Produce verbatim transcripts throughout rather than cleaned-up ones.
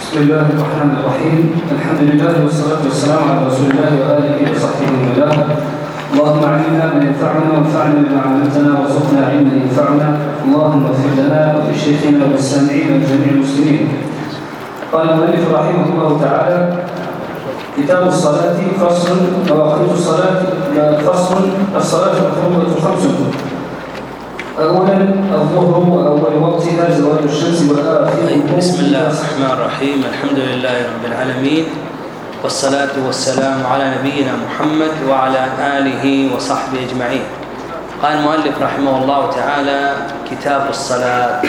بسم الله الرحمن الرحيم. الحمد لله والصلاة والسلام على رسول الله وآله وصحبه وله. اللهم علمنا ما ينفعنا وانفعنا بما علمتنا وارزقنا علما ينفعنا. اللهم اغفر لنا ولشيخنا والسامعين وجميع المسلمين. قال المؤلف رحمه الله تعالى: كتاب الصلاة فصل. مواقيت الصلاة فصل. الصلاة مفروضة خمس: أولا الظهر وأول وقتها زوال الشمس وآخره. بسم الله الرحمن الرحيم. الحمد لله رب العالمين، والصلاة والسلام على نبينا محمد وعلى آله وصحبه أجمعين. قال المؤلف رحمه الله تعالى: كتاب الصلاة.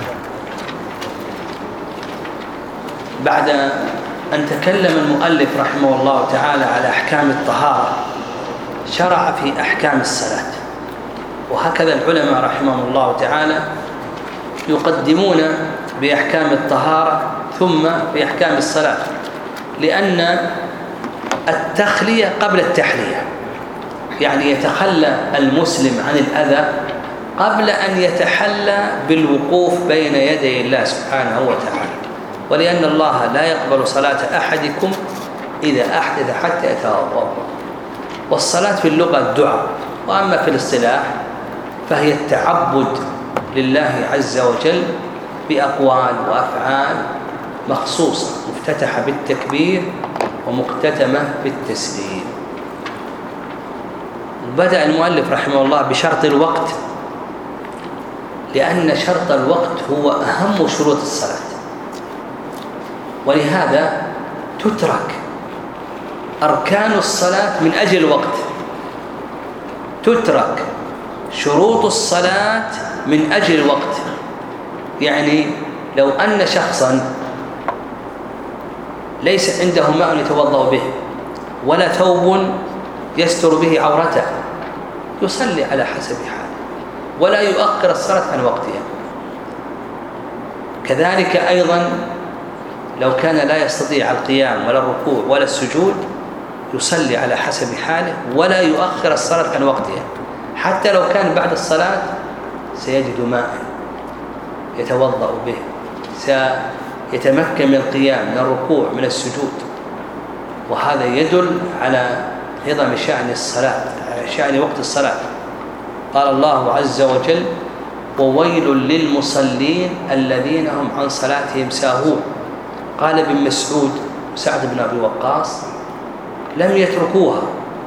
بعد أن تكلم المؤلف رحمه الله تعالى على أحكام الطهارة، شرع في أحكام الصلاة. وهكذا العلماء رحمهم الله تعالى يقدمون بأحكام الطهارة ثم بأحكام الصلاة، لأن التخلية قبل التحلية، يعني يتخلى المسلم عن الأذى قبل أن يتحلى بالوقوف بين يدي الله سبحانه وتعالى. ولأن الله لا يقبل صلاة أحدكم إذا أحدث حتى يتوضأ. والصلاة في اللغة الدعاء، وأما في الاصطلاح فهي التعبد لله عز وجل بأقوال وأفعال مخصوصة، مفتتحة بالتكبير ومختتمة بالتسليم. بدأ المؤلف رحمه الله بشرط الوقت، لأن شرط الوقت هو أهم شروط الصلاة، ولهذا تترك أركان الصلاة من أجل الوقت، تترك شروط الصلاة من أجل الوقت. يعني لو أن شخصا ليس عنده ماء يتوضأ به ولا ثوب يستر به عورته، يصلي على حسب حاله ولا يؤخر الصلاة عن وقتها. كذلك أيضا لو كان لا يستطيع القيام ولا الركوع ولا السجود، يصلي على حسب حاله ولا يؤخر الصلاة عن وقتها، حتى لو كان بعد الصلاة سيجد ماء يتوضأ به، سيتمكن من القيام، من الركوع، من السجود. وهذا يدل على عظم شأن الصلاة، شأن وقت الصلاة. قال الله عز وجل: وويل للمصلين الذين هم عن صلاتهم ساهون. قال ابن مسعود سعد بن أبي وقاص: لم يتركوها.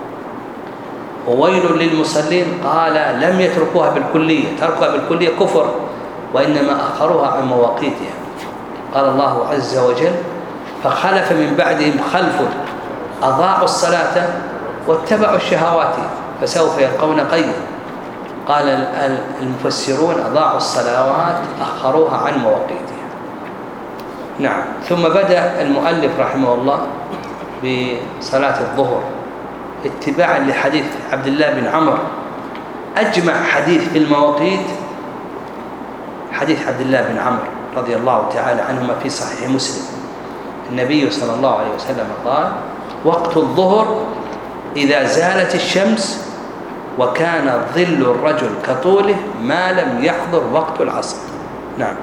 وويل للمصلين قال لم يتركوها بالكلية، تركوها بالكلية كفر، وإنما أخروها عن مواقيتها. قال الله عز وجل: فخلف من بعدهم خلف أضاعوا الصلاة واتبعوا الشهوات فسوف يلقون غيا. قال المفسرون: أضاعوا الصلوات أخروها عن مواقيتها. نعم. ثم بدأ المؤلف رحمه الله بصلاة الظهر اتباعا لحديث عبد الله بن عمرو. أجمع حديث في المواقيت حديث عبد الله بن عمرو رضي الله تعالى عنهما في صحيح مسلم. النبي صلى الله عليه وسلم قال: وقت الظهر إذا زالت الشمس وكان ظل الرجل كطوله ما لم يحضر وقت العصر. نعم.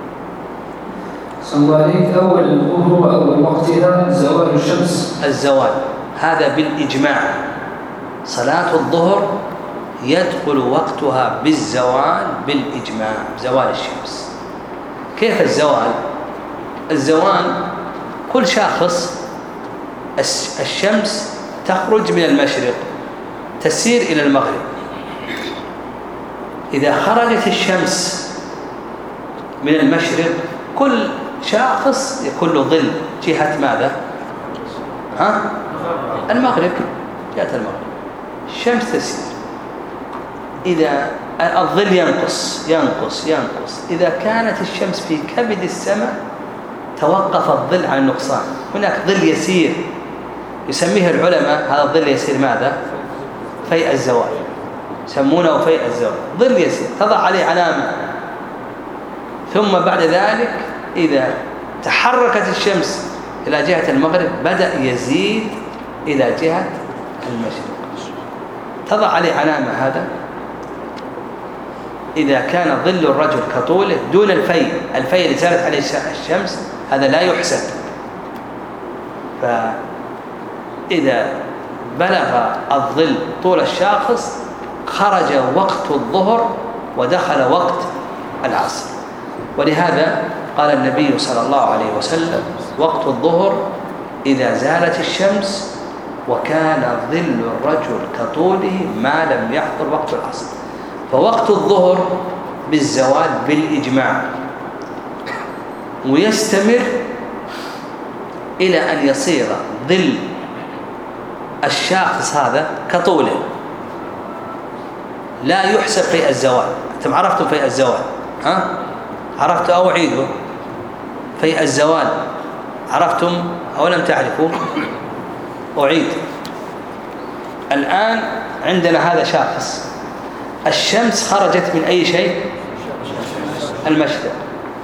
صلى أول الظهر وأول وقتها زوال الشمس. الزوال هذا بالإجماع. صلاة الظهر يدخل وقتها بالزوال بالإجماع، زوال الشمس. كيف الزوال؟ الزوال كل شاخص الشمس تخرج من المشرق تسير إلى المغرب. إذا خرجت الشمس من المشرق كل شاخص يكون له ظل جهة ماذا؟ ها؟ المغرب، جهة المغرب. الشمس تسير، إذا الظل ينقص ينقص ينقص، إذا كانت الشمس في كبد السماء توقف الظل عن النقصان. هناك ظل يسير يسميه العلماء، هذا الظل يسير ماذا؟ فيء الزوال، يسمونه فيء الزوال، ظل يسير تضع عليه علامة. ثم بعد ذلك إذا تحركت الشمس إلى جهة المغرب بدأ يزيد إلى جهة المشرق، تضع عليه علامة. هذا إذا كان ظل الرجل كطوله دون الفيء، الفيء اللي زالت عليه الشمس هذا لا يحسب، فإذا بلغ الظل طول الشاخص خرج وقت الظهر ودخل وقت العصر. ولهذا قال النبي صلى الله عليه وسلم وقت الظهر إذا زالت الشمس وكان ظل الرجل كطوله ما لم يحضر وقت العصر. فوقت الظهر بالزوال بالإجماع، ويستمر إلى أن يصير ظل الشاخص هذا كطوله، لا يحسب في الزوال. أنتم عرفتم في الزوال؟ ها؟ عرفت أو أعيده؟ في الزوال عرفتم أو لم تعرفوا؟ أعيد. الآن عندنا هذا شاخص، الشمس خرجت من أي شيء؟ المشرق.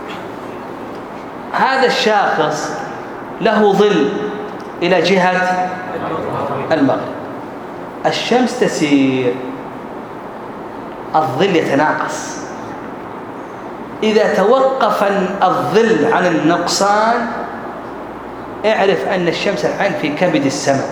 هذا الشاخص له ظل إلى جهة المغرب، الشمس تسير، الظل يتناقص. إذا توقف الظل عن النقصان اعرف أن الشمس الآن في كبد السماء،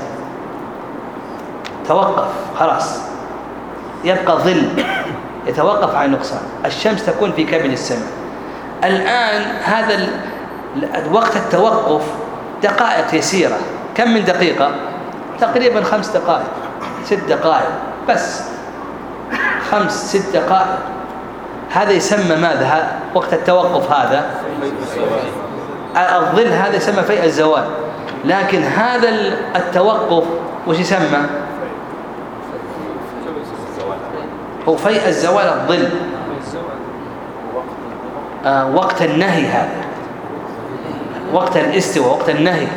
توقف خلاص، يبقى ظل يتوقف عن النقصان، الشمس تكون في كبد السماء. الآن هذا وقت التوقف دقائق يسيرة. كم من دقيقة؟ تقريبا خمس دقائق ست دقائق بس، خمس ست دقائق. هذا يسمى ماذا؟ وقت التوقف هذا الظل، هذا يسمى في الزوال. لكن هذا التوقف وش يسمى؟ هو في الزوال الظل، آه وقت النهي، هذا وقت الاستواء، وقت النهي.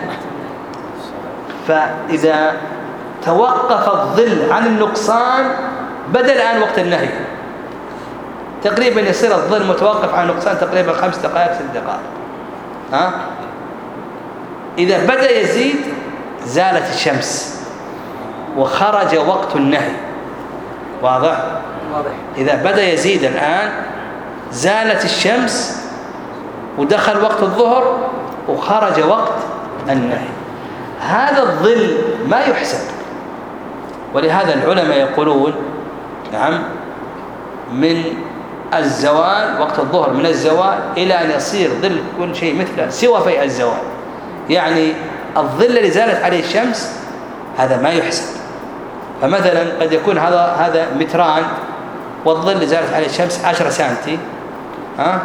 فإذا توقف الظل عن النقصان بدأ الآن وقت النهي، تقريبا يصير الظل متوقف عن النقصان تقريبا خمس دقائق ست دقائق. ها؟ إذا بدأ يزيد زالت الشمس وخرج وقت النهي. واضح؟ واضح. إذا بدأ يزيد الآن زالت الشمس ودخل وقت الظهر وخرج وقت النهي. هذا الظل ما يحسب، ولهذا العلماء يقولون نعم من الزوال وقت الظهر من الزوال إلى أن يصير ظل كل شيء مثله سوى في الزوال. يعني الظل الذي زالت عليه الشمس هذا ما يحسب. فمثلا قد يكون هذا هذا متران والظل اللي زالت عليه الشمس عشرة سنتي، ها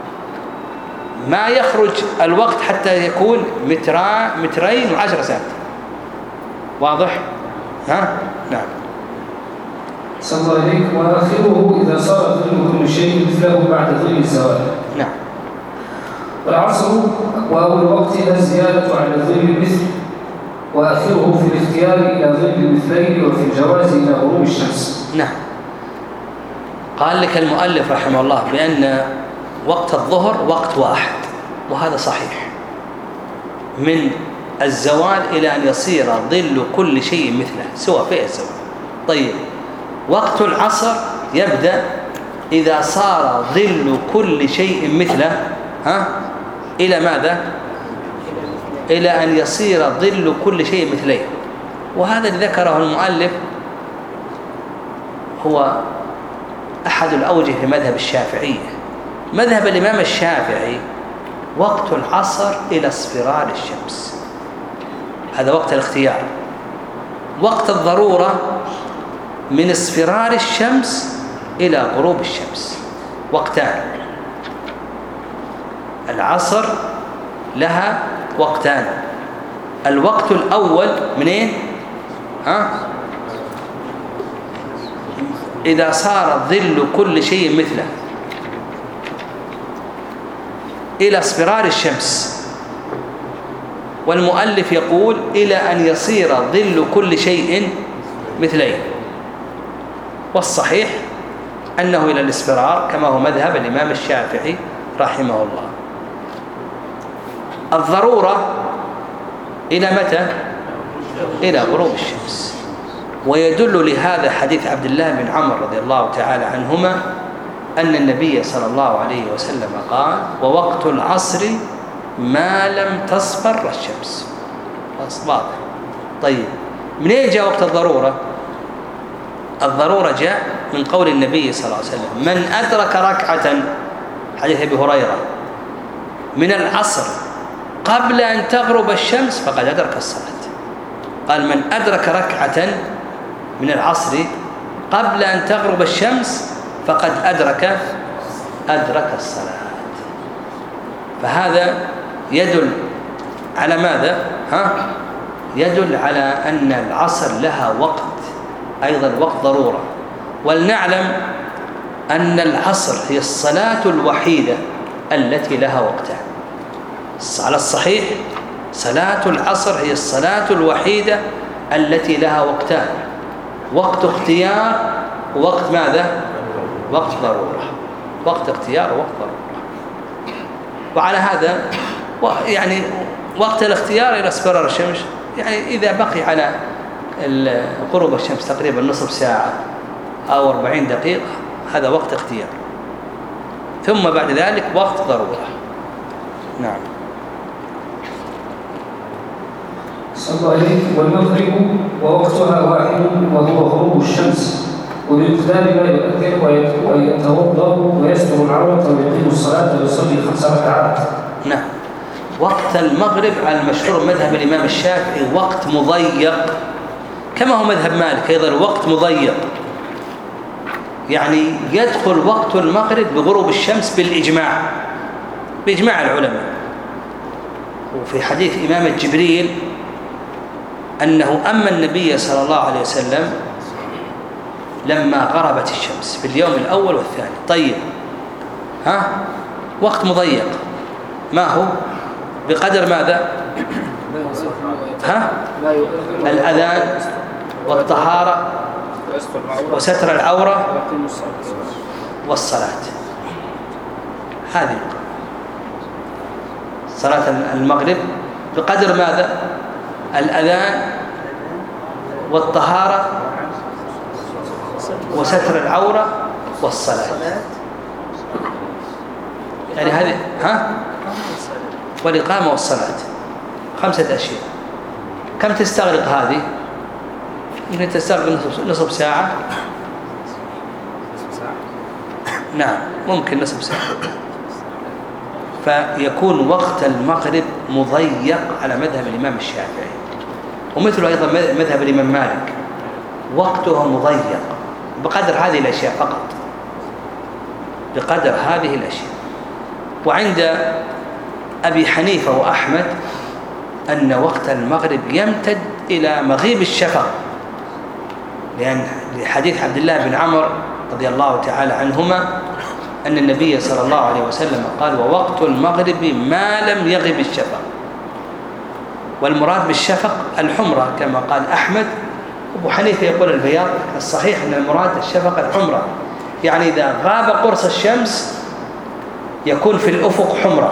ما يخرج الوقت حتى يكون متران مترين وعشرة سنتي. واضح؟ ها؟ نعم. صلى الله عليك. وآخره إذا صار ظل كل شيء مثله بعد ظل الزوال. نعم. والعصر وأول وقتها الزيادة على ظل المثل، وآخره في الاختيار إلى ظل المثلين، وفي الجواز إلى غروب الشمس. نعم. قال لك المؤلف رحمه الله بأن وقت الظهر وقت واحد، وهذا صحيح، من الزوال إلى أن يصير ظل كل شيء مثله سوى في الزوال. طيب وقت العصر يبدأ إذا صار ظل كل شيء مثله ها إلى ماذا؟ إلى أن يصير ظل كل شيء مثليه. وهذا اللي ذكره المؤلف هو أحد الأوجه في مذهب الشافعية. مذهب الإمام الشافعي وقت العصر إلى اصفرار الشمس، هذا وقت الاختيار. وقت الضرورة من اصفرار الشمس إلى غروب الشمس، وقتان. العصر لها وقتان. الوقت الأول منين؟ ها؟ إذا صار ظل كل شيء مثله إلى اصفرار الشمس. والمؤلف يقول إلى أن يصير ظل كل شيء مثليه. والصحيح أنه إلى الاصفرار كما هو مذهب الإمام الشافعي رحمه الله. الضرورة إلى متى؟ إلى غروب الشمس. ويدل لهذا حديث عبد الله بن عمرو رضي الله تعالى عنهما أن النبي صلى الله عليه وسلم قال: ووقت العصر ما لم تصفر الشمس. واضح. طيب منين جاء وقت الضرورة؟ الضرورة جاء من قول النبي صلى الله عليه وسلم: من أدرك ركعة، حديث أبي هريرة، من العصر قبل أن تغرب الشمس فقد أدرك الصلاة. قال: من أدرك ركعة من العصر قبل أن تغرب الشمس فقد أدرك أدرك الصلاة. فهذا يدل على ماذا؟ ها؟ يدل على أن العصر لها وقت، أيضا وقت ضرورة. ولنعلم أن العصر هي الصلاة الوحيدة التي لها وقتان. على الصحيح صلاة العصر هي الصلاة الوحيدة التي لها وقتان: وقت اختيار ووقت ماذا؟ وقت ضرورة. وقت اختيار ووقت ضرورة. وعلى هذا يعني وقت الاختيار إلى اصفرار الشمس، يعني إذا بقي على غروب الشمس تقريبا نصف ساعة أو أربعين دقيقة هذا وقت اختيار، ثم بعد ذلك وقت ضرورة. نعم. صلى الله عليه. والمغرب ووقتها واحد وهو غروب الشمس، وبمقدار ما يؤثر ويتوضا ويستر العورة ويقيم الصلاة ويصلي خمس ركعات. نعم. وقت المغرب على المشهور مذهب الإمام الشافعي وقت مضيق، كما هو مذهب مالك أيضا وقت مضيق، يعني يدخل وقت المغرب بغروب الشمس بالإجماع بإجماع العلماء. وفي حديث إمام جبريل أنه أما النبي صلى الله عليه وسلم لما غربت الشمس في اليوم الأول والثاني. طيب ها وقت مضيق، ما هو؟ بقدر ماذا؟ ها؟ الأذان والطهارة وستر العورة والصلاة. هذه صلاة المغرب بقدر ماذا؟ الأذان والطهارة وستر العورة والصلاة. يعني هذه ها؟ والإقامة والصلاة، خمسة أشياء. كم تستغرق هذه؟ يمكن تستغرق نصف ساعة. نعم ممكن نصف ساعة. فيكون وقت المغرب مضيق على مذهب الإمام الشافعي، ومثله أيضا مذهب الإمام مالك وقته مضيق بقدر هذه الأشياء فقط، بقدر هذه الأشياء. وعند أبي حنيفة وأحمد أن وقت المغرب يمتد إلى مغيب الشفق، لأن حديث عبد الله بن عمر رضي الله تعالى عنهما أن النبي صلى الله عليه وسلم قال: ووقت المغرب ما لم يغب الشفق. والمراد بالشفق الحمرة كما قال أحمد. أبو حنيفة يقول البياض. الصحيح أن المراد الشفق الحمرة، يعني إذا غاب قرص الشمس يكون في الأفق حمرة.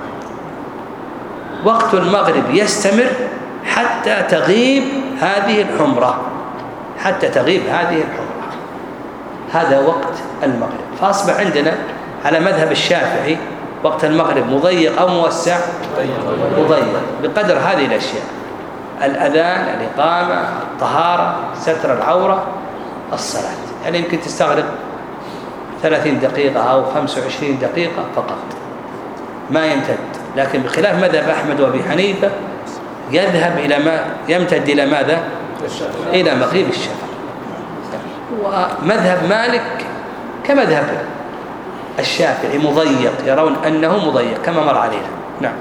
وقت المغرب يستمر حتى تغيب هذه الحمرة، حتى تغيب هذه الحمرة. هذا وقت المغرب. فأصبح عندنا على مذهب الشافعي وقت المغرب مضيق أو موسع؟ مضيق بقدر هذه الأشياء: الأذان، الإقامة، الطهارة، ستر العورة، الصلاة. يعني يمكن تستغرق ثلاثين دقيقة أو خمسة وعشرين دقيقة فقط، ما يمتد. لكن بخلاف مذهب أحمد وأبي حنيفة يذهب إلى ما يمتد إلى ماذا؟ إلى مغيب الشفق. ومذهب مالك كمذهب الشافعي مضيق، يرون أنه مضيق كما مر علينا. نعم.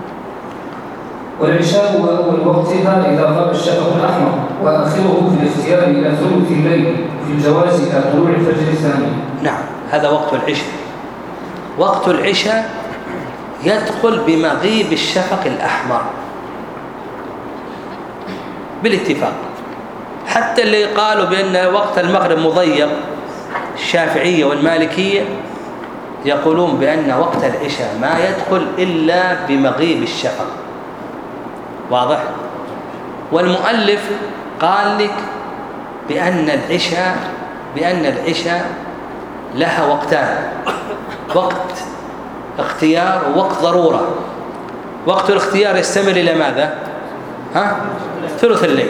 والعشاء أول وقتها إذا غاب الشفق الأحمر، وآخره في الاختيار إلى ثلث الليل، وفي الجواز إلى طلوع الفجر الثاني. نعم هذا وقت العشاء. وقت العشاء يدخل بمغيب الشفق الأحمر بالاتفاق. حتى اللي قالوا بأن وقت المغرب مضيق، الشافعية والمالكية يقولون بأن وقت العشاء ما يدخل إلا بمغيب الشفق. واضح؟ والمؤلف قال لك بأن العشاء بأن العشاء لها وقتان: وقت اختيار ووقت ضرورة. وقت الاختيار يستمر إلى ماذا؟ ها ثلث الليل.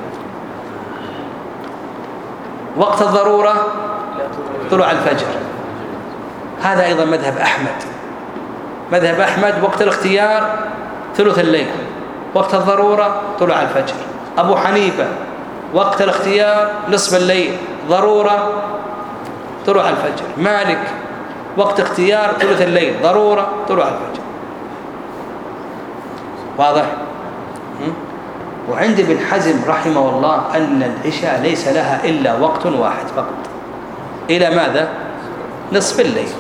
وقت الضرورة طلوع الفجر. هذا أيضا مذهب أحمد. مذهب أحمد وقت الاختيار ثلث الليل، وقت الضرورة طلوع الفجر. أبو حنيفة وقت الاختيار نصف الليل، ضرورة طلوع الفجر. مالك وقت اختيار ثلث الليل، ضرورة طلوع الفجر. واضح؟ وعند ابن حزم رحمه الله أن العشاء ليس لها إلا وقت واحد فقط، إلى ماذا؟ نصف الليل.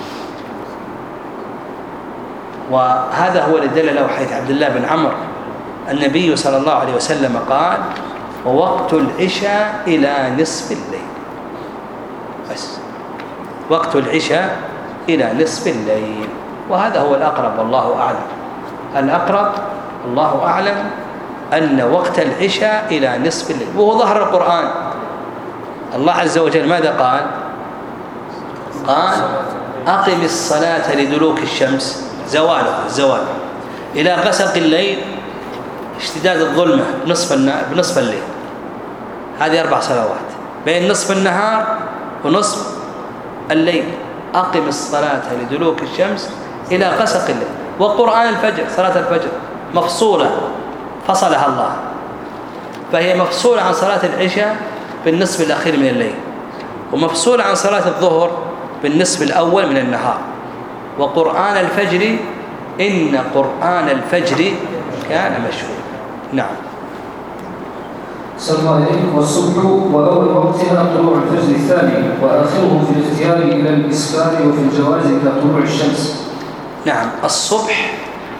وهذا هو الذي دل له حديث عبد الله بن عمرو النبي صلى الله عليه وسلم قال: ووقت العشاء إلى نصف الليل. بس وقت العشاء إلى نصف الليل. وهذا هو الأقرب والله أعلم. الأقرب الله أعلم أن وقت العشاء إلى نصف الليل، وهو ظهر القرآن. الله عز وجل ماذا قال؟ قال: أقم الصلاة لدلوك الشمس زواله الزوال إلى غسق الليل اشتداد الظلمة بنصف بنصف الليل. هذه أربع صلوات بين نصف النهار ونصف الليل. أقم الصلاة لدلوك الشمس إلى غسق الليل. وقرآن الفجر صلاة الفجر مفصولة فصلها الله، فهي مفصولة عن صلاة العشاء بالنصف الأخير من الليل، ومفصولة عن صلاة الظهر بالنصف الأول من النهار. وقرآن الفجر إن قرآن الفجر كان مشهودا. نعم. صلى الله عليه. والصبح وأول وقتها طلوع الفجر الثاني، وآخره في الاختيار إلى الإسفار، وفي الجواز إلى طلوع الشمس. نعم. الصبح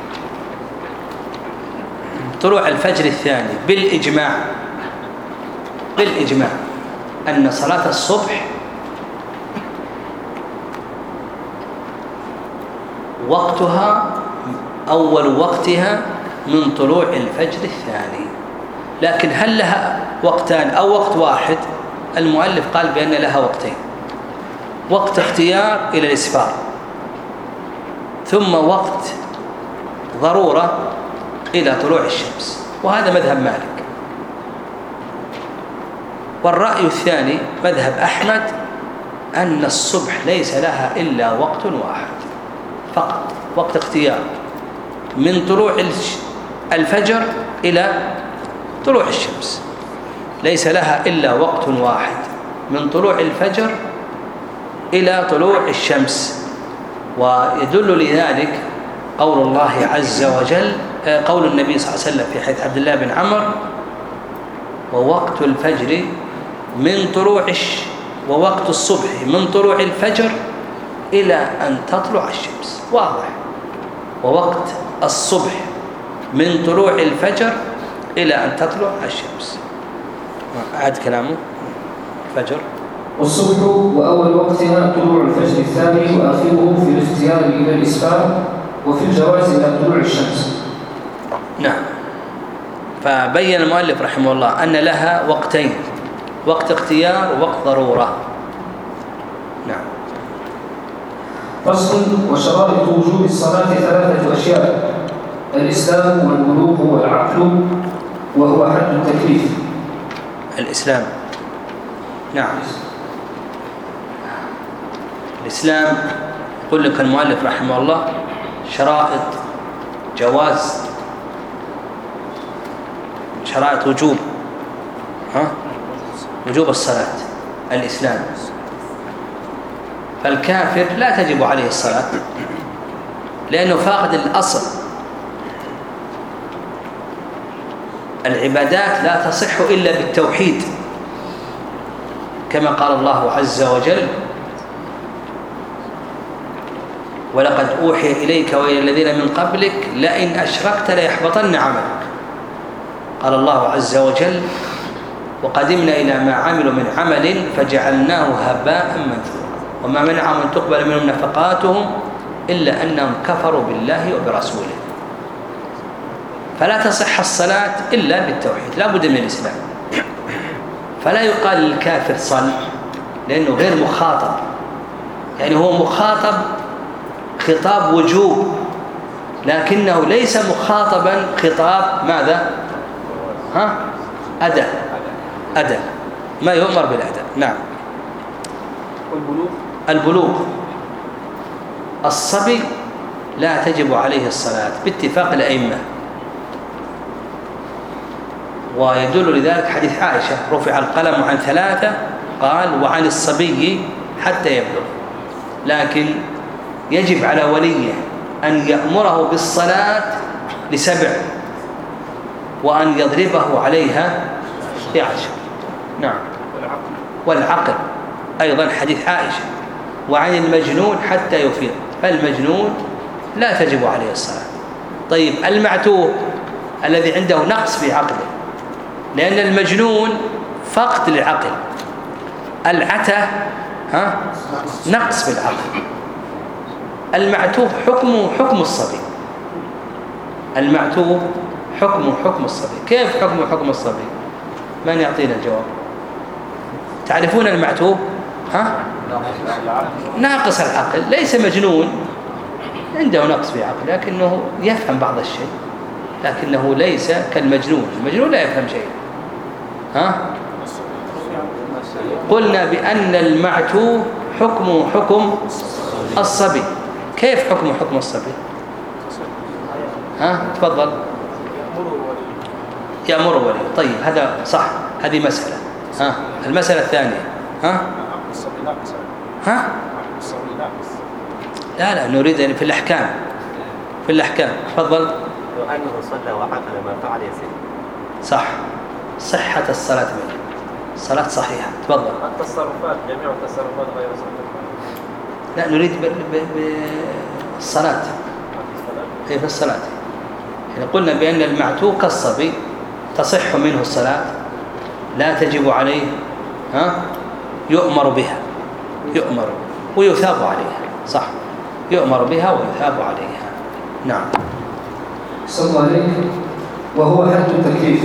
طلوع الفجر الثاني بالإجماع، بالإجماع أن صلاة الصبح وقتها أول وقتها من طلوع الفجر الثاني. لكن هل لها وقتان أو وقت واحد؟ المؤلف قال بأن لها وقتين: وقت اختيار إلى الإسفار، ثم وقت ضرورة إلى طلوع الشمس. وهذا مذهب مالك. والرأي الثاني مذهب أحمد أن الصبح ليس لها إلا وقت واحد فقط، وقت اختيار من طلوع الفجر إلى طلوع الشمس. ليس لها إلا وقت واحد من طلوع الفجر إلى طلوع الشمس. ويدل لذلك قول الله عز وجل، قول النبي صلى الله عليه وسلم في حديث عبد الله بن عمرو: ووقت الفجر من طلوع الش ووقت الصبح من طلوع الفجر إلى أن تطلع الشمس. واضح. ووقت الصبح من طلوع الفجر إلى أن تطلع الشمس. أعد كلامه. فجر. والصبح وأول وقتها طلوع الفجر الثاني، وآخره في الاختيار إلى الإسفار، وفي الجواز إلى طلوع الشمس. نعم. فبين المؤلف رحمه الله أن لها وقتين: وقت اختيار ووقت ضرورة. نعم. فصل. وشرائط وجوب الصلاة ثلاثة أشياء: الإسلام والبلوغ والعقل، وهو حد التكليف. الإسلام. نعم. الإسلام يقول لك المؤلف رحمه الله شرائط جواز، شرائط وجوب ها وجوب الصلاة الإسلام. فالكافر لا تجب عليه الصلاة لأنه فاقد الأصل. العبادات لا تصح إلا بالتوحيد، كما قال الله عز وجل: ولقد أوحي إليك وإلى الذين من قبلك لئن أشركت ليحبطن عملك. قال الله عز وجل: وقدمنا إلى ما عملوا من عمل فجعلناه هباء منثورا وما منعهم أن تقبل منهم نفقاتهم إلا أنهم كفروا بالله وبرسوله. فلا تصح الصلاة إلا بالتوحيد، لا بد من الإسلام. فلا يقال للكافر صل لأنه غير مخاطب، يعني هو مخاطب خطاب وجوب، لكنه ليس مخاطبا خطاب ماذا؟ ها أداء أداء ما يؤمر بالأداء. نعم. والبلوغ البلوغ الصبي لا تجب عليه الصلاة باتفاق الأئمة، ويدل لذلك حديث عائشة رفع القلم عن ثلاثة قال وعن الصبي حتى يبلغ، لكن يجب على وليه أن يأمره بالصلاة لسبع وأن يضربه عليها لعشر. نعم. والعقل أيضا حديث عائشة وعن المجنون حتى يفيق، فالمجنون لا تجب عليه الصلاة. طيب المعتوه الذي عنده نقص في عقله، لأن المجنون فقد للعقل، العته ها نقص في العقل. المعتوه حكمه حكم الصبي، المعتوه حكمه حكم الصبي. كيف حكمه حكم الصبي؟ من يعطينا الجواب؟ تعرفون المعتوه؟ ها ناقص العقل، ليس مجنون، عنده نقص في عقل لكنه يفهم بعض الشيء، لكنه ليس كالمجنون، المجنون لا يفهم شيء. ها قلنا بأن المعتوه حكمه حكم الصبي. كيف حكمه حكم الصبي؟ ها تفضل. يأمر ولي. طيب هذا صح، هذه مسألة. ها المسألة الثانية ها ها لا لا نريد في الأحكام، في الأحكام. تفضل. لو أنه صلى وعقل ما فعل يسير. صح، صحة الصلاة منه، الصلاة صحيحة. تفضل. التصرفات جميع التصرفات غير صحيحة. لا نريد بالصلاة، هي في الصلاة. يعني قلنا بأن المعتوه كالصبي تصح منه الصلاة، لا تجب عليه، ها يؤمر بها، يؤمر ويثاب عليها. صح، يؤمر بها ويثاب عليها. نعم. صلى الله عليه. وهو حد التكليف.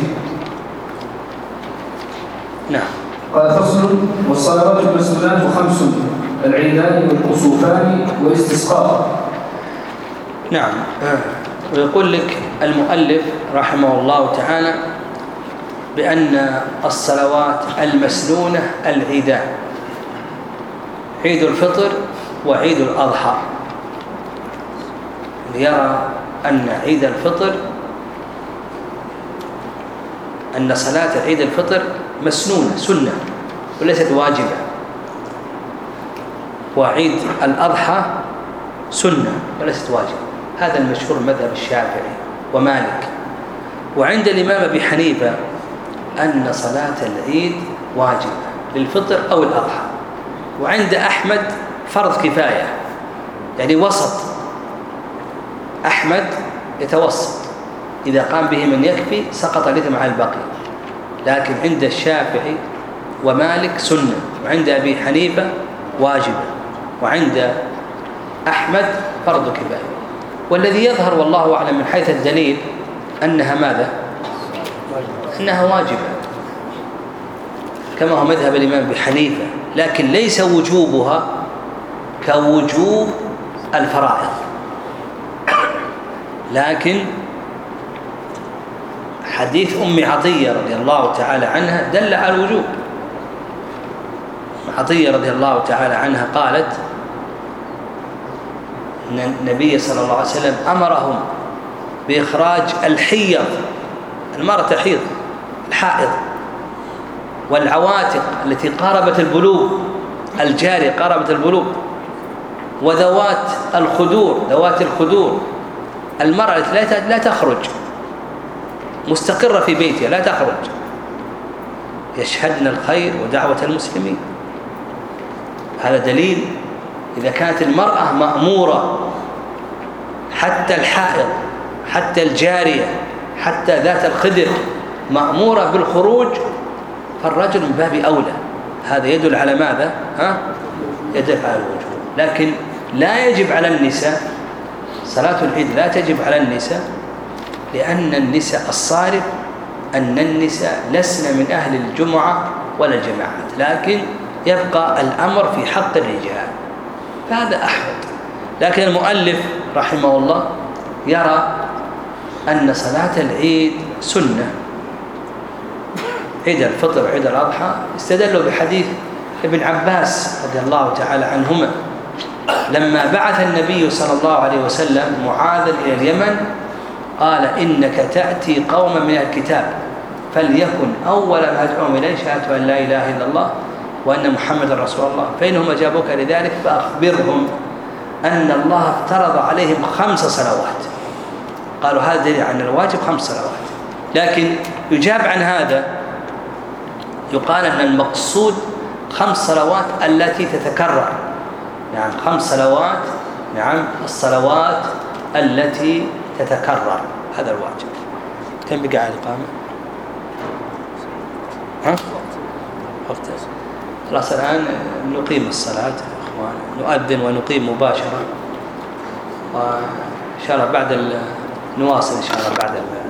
نعم. قال فصل. والصلوات المسنونات خمس: العيدان والكسوفان والاستسقاء. نعم. ويقول لك المؤلف رحمه الله تعالى بأن الصلوات المسنونة العيدان، عيد الفطر وعيد الأضحى. يرى أن عيد الفطر أن صلاة عيد الفطر مسنونة سنة وليست واجبة، وعيد الأضحى سنة وليست واجبة. هذا المشهور مذهب الشافعي ومالك. وعند الإمام أبي حنيفة أن صلاة العيد واجبة للفطر أو الأضحى. وعند أحمد فرض كفاية، يعني وسط. أحمد يتوسط، إذا قام به من يكفي سقط الإثم على الباقي. لكن عند الشافعي ومالك سنة، وعند أبي حنيفة واجبة، وعند أحمد فرض كفاية. والذي يظهر والله أعلم من حيث الدليل أنها ماذا؟ أنها واجبة كما هو مذهب الإمام أبي حنيفة، لكن ليس وجوبها كوجوب الفرائض. لكن حديث أم عطية رضي الله تعالى عنها دل على الوجوب. عطية رضي الله تعالى عنها قالت أن النبي صلى الله عليه وسلم أمرهم بإخراج الحيض، المرأة تحيض، الحائض، والعواتق التي قاربت البلوغ، الجارية قاربت البلوغ، وذوات الخدور، ذوات الخدور، المرأة التي لا تخرج، مستقرة في بيتها لا تخرج، يشهدن الخير ودعوة المسلمين. هذا دليل إذا كانت المرأة مأمورة، حتى الحائض، حتى الجارية، حتى ذات الخدر مأمورة بالخروج، فالرجل من باب أولى. هذا يدل على ماذا؟ ها؟ يدل على الوجوب. لكن لا يجب على النساء صلاة العيد، لا تجب على النساء، لأن النساء الصارف أن النساء لسن من أهل الجمعة ولا الجماعات، لكن يبقى الأمر في حق الرجال، فهذا أحوط. لكن المؤلف رحمه الله يرى أن صلاة العيد سنة عيد الفطر وعيد الأضحى استدلوا بحديث ابن عباس رضي الله تعالى عنهما لما بعث النبي صلى الله عليه وسلم معاذ إلى اليمن قال إنك تأتي قوما من الكتاب فليكن أول ما أدعوهم إليه شهادة أن لا إله إلا الله وأن محمد رسول الله فإنهم أجابوك لذلك فأخبرهم أن الله افترض عليهم خمس صلوات. قالوا هذا دليل عن الواجب خمس صلوات. لكن يجاب عن هذا يقال أن المقصود خمس صلوات التي تتكرر، يعني خمس صلوات، نعم الصلوات التي تتكرر، هذا الواجب. كم بقى على الإقامة؟ ها؟ وقت خلاص الآن نقيم الصلاة إخوان، نؤذن ونقيم مباشرة، وإن شاء الله بعد نواصل إن شاء الله بعد